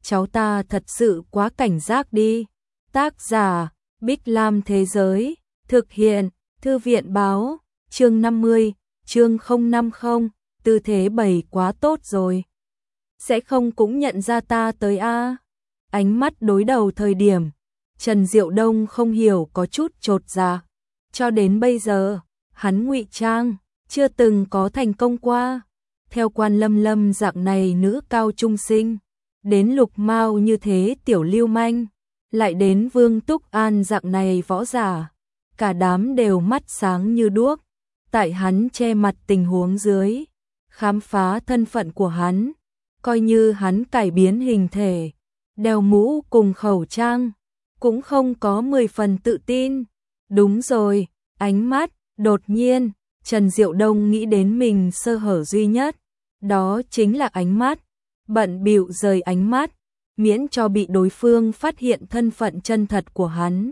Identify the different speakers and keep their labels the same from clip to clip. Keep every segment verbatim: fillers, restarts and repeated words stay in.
Speaker 1: cháu ta thật sự quá cảnh giác đi. Tác giả, Bích Lam Thế Giới, thực hiện, Thư viện Báo, chương năm mươi, chương không năm không, tư thế bày quá tốt rồi. Sẽ không cũng nhận ra ta tới a? Ánh mắt đối đầu thời điểm, Trần Diệu Đông không hiểu có chút chột dạ. Cho đến bây giờ, hắn ngụy trang, chưa từng có thành công qua. Theo Quan Lâm Lâm dạng này nữ cao trung sinh, đến Lục Mao như thế tiểu lưu manh, lại đến Vương Túc An dạng này võ giả, cả đám đều mắt sáng như đuốc. Tại hắn che mặt tình huống dưới, khám phá thân phận của hắn, coi như hắn cải biến hình thể, đeo mũ cùng khẩu trang, cũng không có mười phần tự tin. Đúng rồi, ánh mắt, đột nhiên, Trần Diệu Đông nghĩ đến mình sơ hở duy nhất, đó chính là ánh mắt, bận bịu rời ánh mắt, miễn cho bị đối phương phát hiện thân phận chân thật của hắn.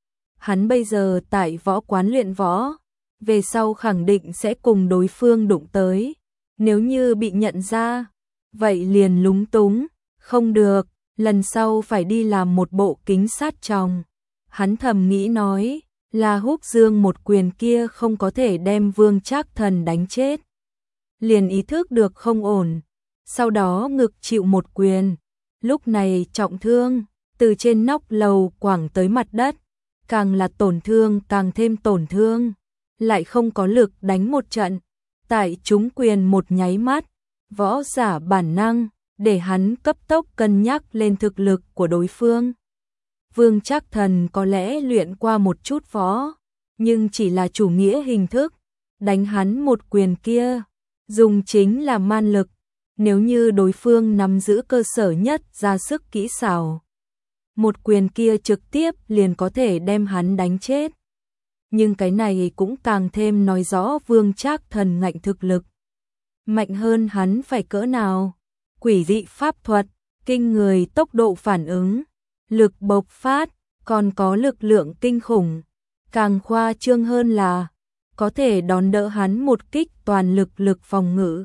Speaker 1: Hắn bây giờ tại võ quán luyện võ, về sau khẳng định sẽ cùng đối phương đụng tới, nếu như bị nhận ra, vậy liền lúng túng, không được, lần sau phải đi làm một bộ kính sát tròng. Hắn thầm nghĩ nói, là Húc Dương một quyền kia không có thể đem Vương Trác Thần đánh chết. Liền ý thức được không ổn, sau đó ngực chịu một quyền, lúc này trọng thương, từ trên nóc lầu quẳng tới mặt đất, càng là tổn thương càng thêm tổn thương, lại không có lực đánh một trận, tại trúng quyền một nháy mắt, võ giả bản năng, để hắn cấp tốc cân nhắc lên thực lực của đối phương. Vương Trác Thần có lẽ luyện qua một chút võ, nhưng chỉ là chủ nghĩa hình thức, đánh hắn một quyền kia, dùng chính là man lực, nếu như đối phương nắm giữ cơ sở nhất ra sức kỹ xảo, một quyền kia trực tiếp liền có thể đem hắn đánh chết. Nhưng cái này cũng càng thêm nói rõ Vương Trác Thần ngạnh thực lực. Mạnh hơn hắn phải cỡ nào? Quỷ dị pháp thuật, kinh người tốc độ phản ứng, lực bộc phát, còn có lực lượng kinh khủng. Càng khoa trương hơn là, có thể đón đỡ hắn một kích toàn lực lực phòng ngự.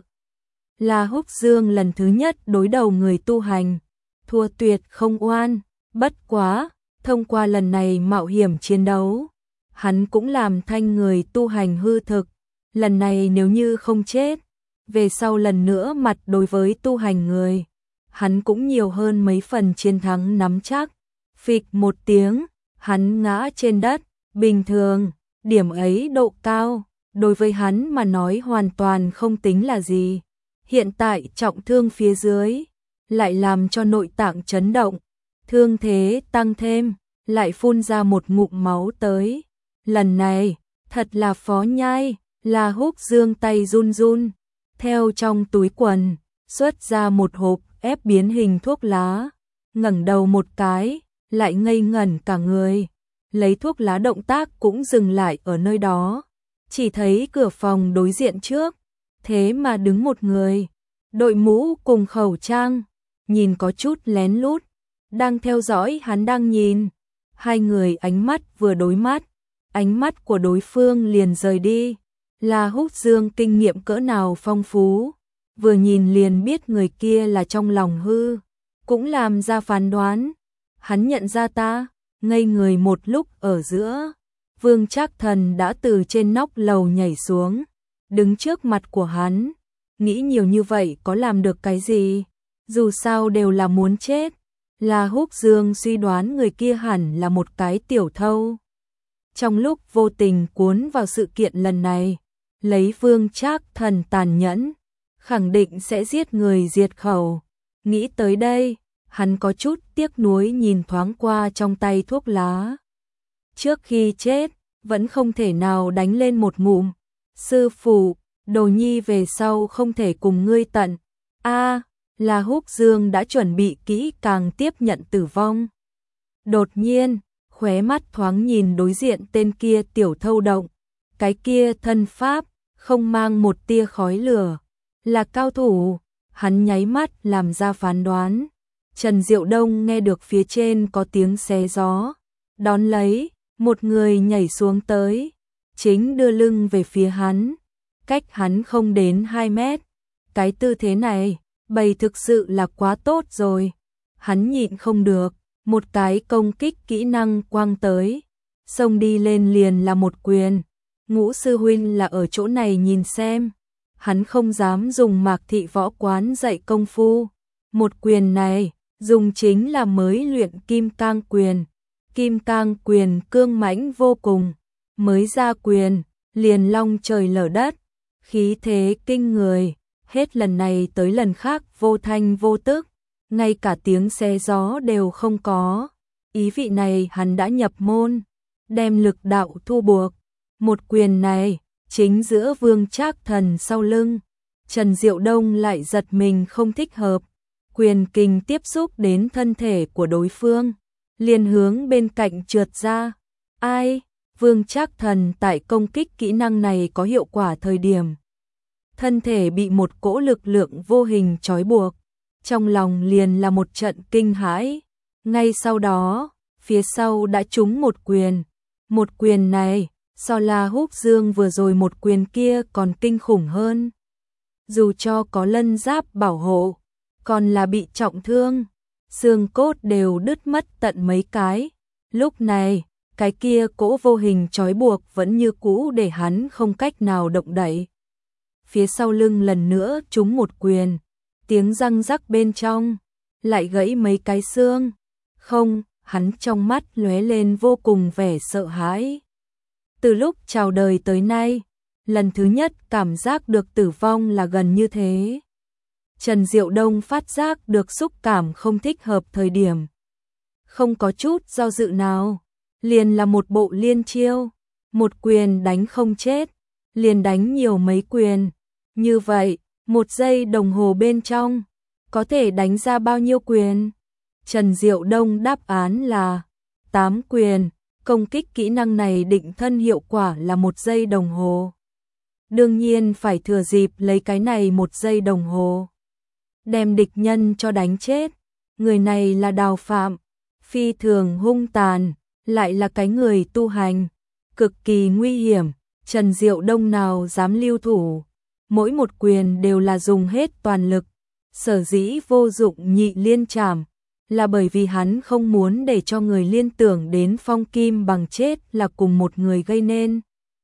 Speaker 1: Là Húc Dương lần thứ nhất đối đầu người tu hành, thua tuyệt không oan, bất quá, thông qua lần này mạo hiểm chiến đấu, hắn cũng làm thanh người tu hành hư thực, lần này nếu như không chết, về sau lần nữa mặt đối với tu hành người, hắn cũng nhiều hơn mấy phần chiến thắng nắm chắc. Phịch một tiếng, hắn ngã trên đất, bình thường, điểm ấy độ cao, đối với hắn mà nói hoàn toàn không tính là gì. Hiện tại trọng thương phía dưới, lại làm cho nội tạng chấn động, thương thế tăng thêm, lại phun ra một ngụm máu tới. Lần này, thật là phó nhai, là Húc Dương tay run run, theo trong túi quần, xuất ra một hộp ép biến hình thuốc lá, ngẩng đầu một cái, lại ngây ngẩn cả người, lấy thuốc lá động tác cũng dừng lại ở nơi đó, chỉ thấy cửa phòng đối diện trước, thế mà đứng một người, đội mũ cùng khẩu trang, nhìn có chút lén lút, đang theo dõi hắn đang nhìn, hai người ánh mắt vừa đối mắt, ánh mắt của đối phương liền rời đi, là Húc Dương kinh nghiệm cỡ nào phong phú, vừa nhìn liền biết người kia là trong lòng hư, cũng làm ra phán đoán. Hắn nhận ra ta, ngây người một lúc ở giữa, Vương Trác Thần đã từ trên nóc lầu nhảy xuống, đứng trước mặt của hắn, nghĩ nhiều như vậy có làm được cái gì, dù sao đều là muốn chết. Là Húc Dương suy đoán người kia hẳn là một cái tiểu thâu. Trong lúc vô tình cuốn vào sự kiện lần này, lấy Vương Trác Thần tàn nhẫn, khẳng định sẽ giết người diệt khẩu. Nghĩ tới đây, hắn có chút tiếc nuối nhìn thoáng qua trong tay thuốc lá. Trước khi chết, vẫn không thể nào đánh lên một ngụm. Sư phụ, đồ nhi về sau không thể cùng ngươi tận. A, là Húc Dương đã chuẩn bị kỹ càng tiếp nhận tử vong. Đột nhiên, khóe mắt thoáng nhìn đối diện tên kia tiểu thâu động. Cái kia thân pháp, không mang một tia khói lửa. Là cao thủ, hắn nháy mắt làm ra phán đoán. Trần Diệu Đông nghe được phía trên có tiếng xé gió, đón lấy, một người nhảy xuống tới, chính đưa lưng về phía hắn, cách hắn không đến hai mét. Cái tư thế này, bày thực sự là quá tốt rồi. hắn nhịn không được, một cái công kích kỹ năng quang tới, xông đi lên liền là một quyền. Ngũ sư huynh là ở chỗ này nhìn xem, hắn không dám dùng Mạc Thị võ quán dạy công phu. Một quyền này, dùng chính là mới luyện kim cang quyền. Kim cang quyền cương mãnh vô cùng, mới ra quyền, liền long trời lở đất, khí thế kinh người, hết lần này tới lần khác vô thanh vô tức, ngay cả tiếng xe gió đều không có. Ý vị này hắn đã nhập môn, đem lực đạo thu buộc. Một quyền này, chính giữa Vương Trác Thần sau lưng, Trần Diệu Đông lại giật mình không thích hợp. Quyền kình tiếp xúc đến thân thể của đối phương, liền hướng bên cạnh trượt ra. Ai? Vương Trác Thần tại công kích kỹ năng này có hiệu quả thời điểm, thân thể bị một cỗ lực lượng vô hình trói buộc, trong lòng liền là một trận kinh hãi. Ngay sau đó, phía sau đã trúng một quyền. Một quyền này, so La Húc Dương vừa rồi một quyền kia còn kinh khủng hơn. Dù cho có lân giáp bảo hộ, còn là bị trọng thương, xương cốt đều đứt mất tận mấy cái. Lúc này, cái kia cỗ vô hình trói buộc vẫn như cũ để hắn không cách nào động đậy. Phía sau lưng lần nữa trúng một quyền, tiếng răng rắc bên trong, lại gãy mấy cái xương. Không, hắn trong mắt lóe lên vô cùng vẻ sợ hãi. Từ lúc chào đời tới nay, lần thứ nhất cảm giác được tử vong là gần như thế. Trần Diệu Đông phát giác được xúc cảm không thích hợp thời điểm, không có chút do dự nào, liền là một bộ liên chiêu, một quyền đánh không chết, liền đánh nhiều mấy quyền. Như vậy, một giây đồng hồ bên trong, có thể đánh ra bao nhiêu quyền? Trần Diệu Đông đáp án là tám quyền, công kích kỹ năng này định thân hiệu quả là một giây đồng hồ. Đương nhiên phải thừa dịp lấy cái này một giây đồng hồ, đem địch nhân cho đánh chết. Người này là Đào Phạm, phi thường hung tàn, lại là cái người tu hành, cực kỳ nguy hiểm. Trần Diệu Đông nào dám lưu thủ, mỗi một quyền đều là dùng hết toàn lực. Sở dĩ vô dụng nhị liên trảm, là bởi vì hắn không muốn để cho người liên tưởng đến Phong Kim Bằng chết là cùng một người gây nên.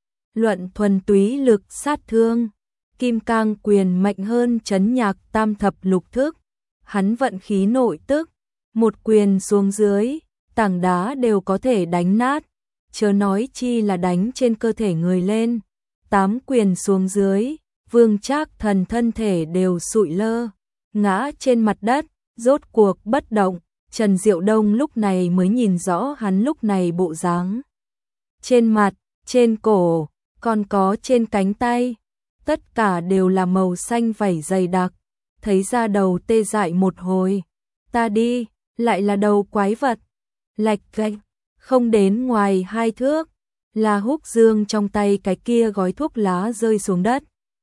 Speaker 1: Luận thuần túy lực sát thương, Kim Cang quyền mạnh hơn Trấn Nhạc Tam Thập Lục Thức. Hắn vận khí nội tức, một quyền xuống dưới, tảng đá đều có thể đánh nát, chớ nói chi là đánh trên cơ thể người lên. Tám quyền xuống dưới, Vương Trác Thần thân thể đều sụi lơ, ngã trên mặt đất, rốt cuộc bất động. Trần Diệu Đông lúc này mới nhìn rõ hắn lúc này bộ dáng. Trên mặt, trên cổ, còn có trên cánh tay, tất cả đều là màu xanh vảy dày đặc, thấy da đầu tê dại một hồi. Ta đi, lại là đầu quái vật. Lạch cạch, không đến ngoài hai thước, là Húc Dương trong tay cái kia gói thuốc lá rơi xuống đất.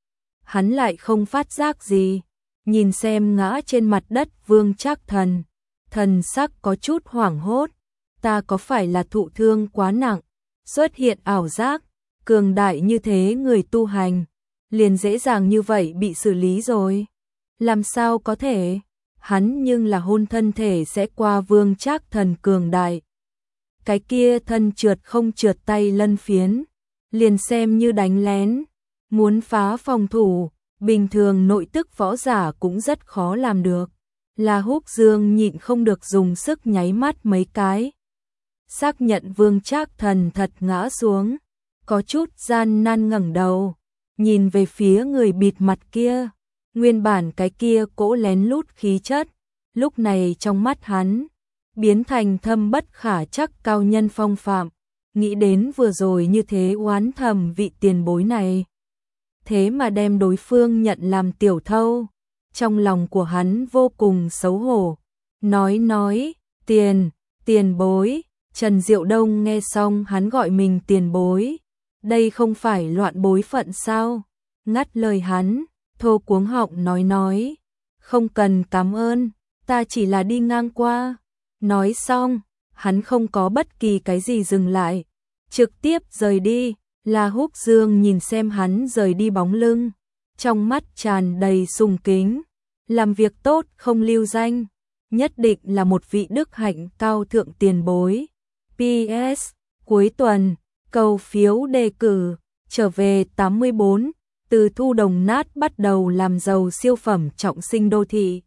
Speaker 1: Hắn lại không phát giác gì, nhìn xem ngã trên mặt đất Vương Trác Thần, thần sắc có chút hoảng hốt. Ta có phải là thụ thương quá nặng, xuất hiện ảo giác, cường đại như thế người tu hành, liền dễ dàng như vậy bị xử lý rồi. Làm sao có thể, hắn nhưng là hôn thân thể sẽ qua Vương Trác Thần cường đại. Cái kia thân trượt không trượt tay lân phiến, liền xem như đánh lén, muốn phá phòng thủ, bình thường nội tức võ giả cũng rất khó làm được. Là Húc Dương nhịn không được dùng sức nháy mắt mấy cái, xác nhận Vương Trác Thần thật ngã xuống, có chút gian nan ngẩng đầu, nhìn về phía người bịt mặt kia. Nguyên bản cái kia cỗ lén lút khí chất, lúc này trong mắt hắn biến thành thâm bất khả trắc cao nhân phong phạm. Nghĩ đến vừa rồi như thế oán thầm vị tiền bối này, thế mà đem đối phương nhận làm tiểu thâu, trong lòng của hắn vô cùng xấu hổ. Nói nói, tiền, tiền bối. Trần Diệu Đông nghe xong hắn gọi mình tiền bối, đây không phải loạn bối phận sao? Ngắt lời hắn, thô cuống họng nói nói, không cần cảm ơn, ta chỉ là đi ngang qua. Nói xong, hắn không có bất kỳ cái gì dừng lại, trực tiếp rời đi. Là Húc Dương nhìn xem hắn rời đi bóng lưng, trong mắt tràn đầy sùng kính. Làm việc tốt không lưu danh, nhất định là một vị đức hạnh cao thượng tiền bối. pê ét Cuối tuần, cầu phiếu đề cử, trở về tám mươi bốn, từ thu đồng nát bắt đầu làm giàu siêu phẩm trọng sinh đô thị.